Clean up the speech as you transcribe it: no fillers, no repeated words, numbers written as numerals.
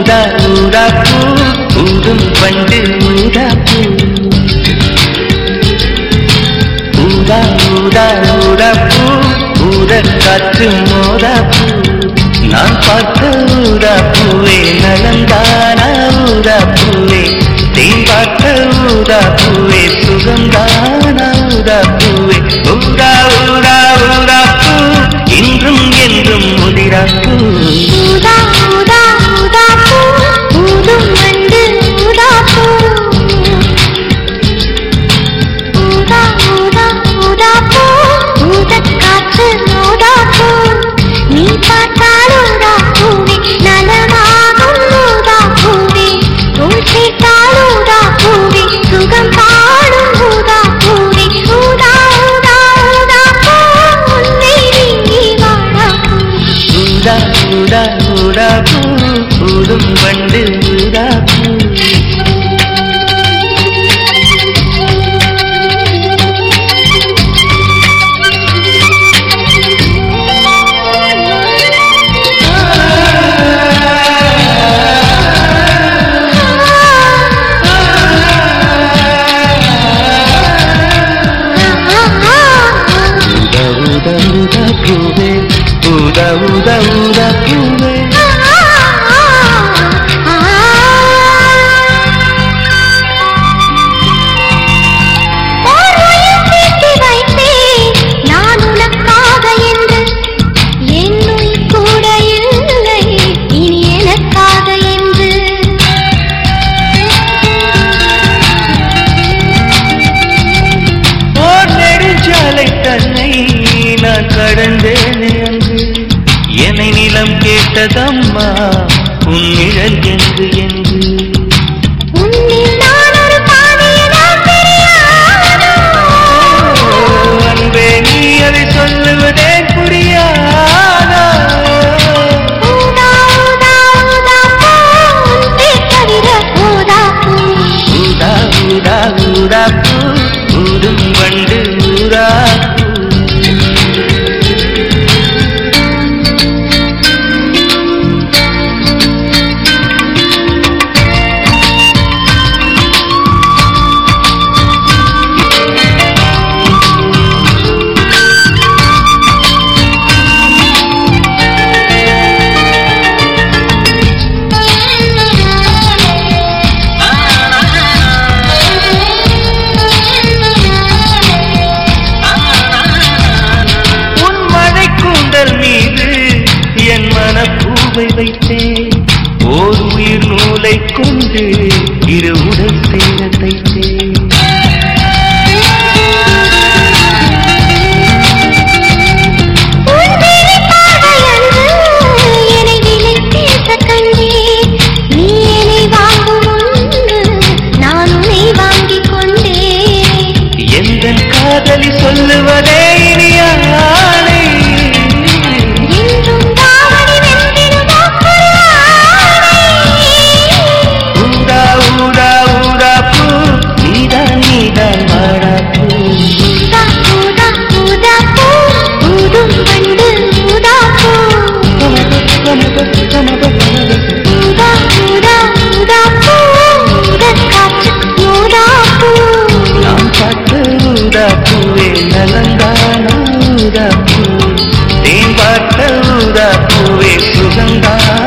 ஊதா ஊதா பூ ஊதும் பண்டு ஊதா பூ ஊதா ஊதா ஊதா பூ ஊத காற்று மோதா பூ நான் பார்த்த ஊதா பூவே நலந்தானா ஊதா பூவே தேன் பார்த்த ஊதா பூவே சுகந்தானா ஊதா பூவே ஊதா ஊதா ஊதா பூ இன்றும் என்றும் முதிரா பூ ஊதா ஊதா ஊதா பூ ஊதும் வண்டு ஊதா பூ ஊதா ஊதா ஊதா பூ ஊதக் காற்று ஊதா பூ நீ பார்த்தால் ஊதா பூவே நலமாகும் ஊதா பூவே தோள் சேர்த்தால் ஊதா பூவே சுகம் பாடும் ஊதா பூவே ஊதா ஊதா ஊதா பூ உன்னை நீங்கி வாழா பூ ஊதா ஊதா ஊதா பூ ஊதும் வண்டு ஊதா பூ ஊதா ஊதா ஊதா பூவே நான் உனக்காக என்று என்னுள் கூட இல்லை இனி எனக்காக என்று ஓர் நெடுஞ்சாலை தன்னை நான் கடந்தேனே அன்று என்னை நிலம் கேட்டதம்மா உன் நிழல் என்று என்று உன்னில் நான் ஒரு பாதையெல்லாம் தெரியாதோ அன்பே நீ அதை சொல்லுவதே புரியாதா ஊதா ஊதா ஊதா பூ உன்னை தவிர ஊதா பூ ஊதா ஊதா ஊதா பூ ஊதும் வண்டு ஊதா பூ என் மனப்பூவை வைத்தேன் ஓர் உயிர் நூலை கொண்டு இரு உடல் சேர தைத்தேன் எந்த காதலி சொல்லுவதே இனியானே நான் பார்த்த ஊதா பூவே நலந்தானா ஊதா பூ தேன் பார்த்த ஊதா பூவே சுகந்தா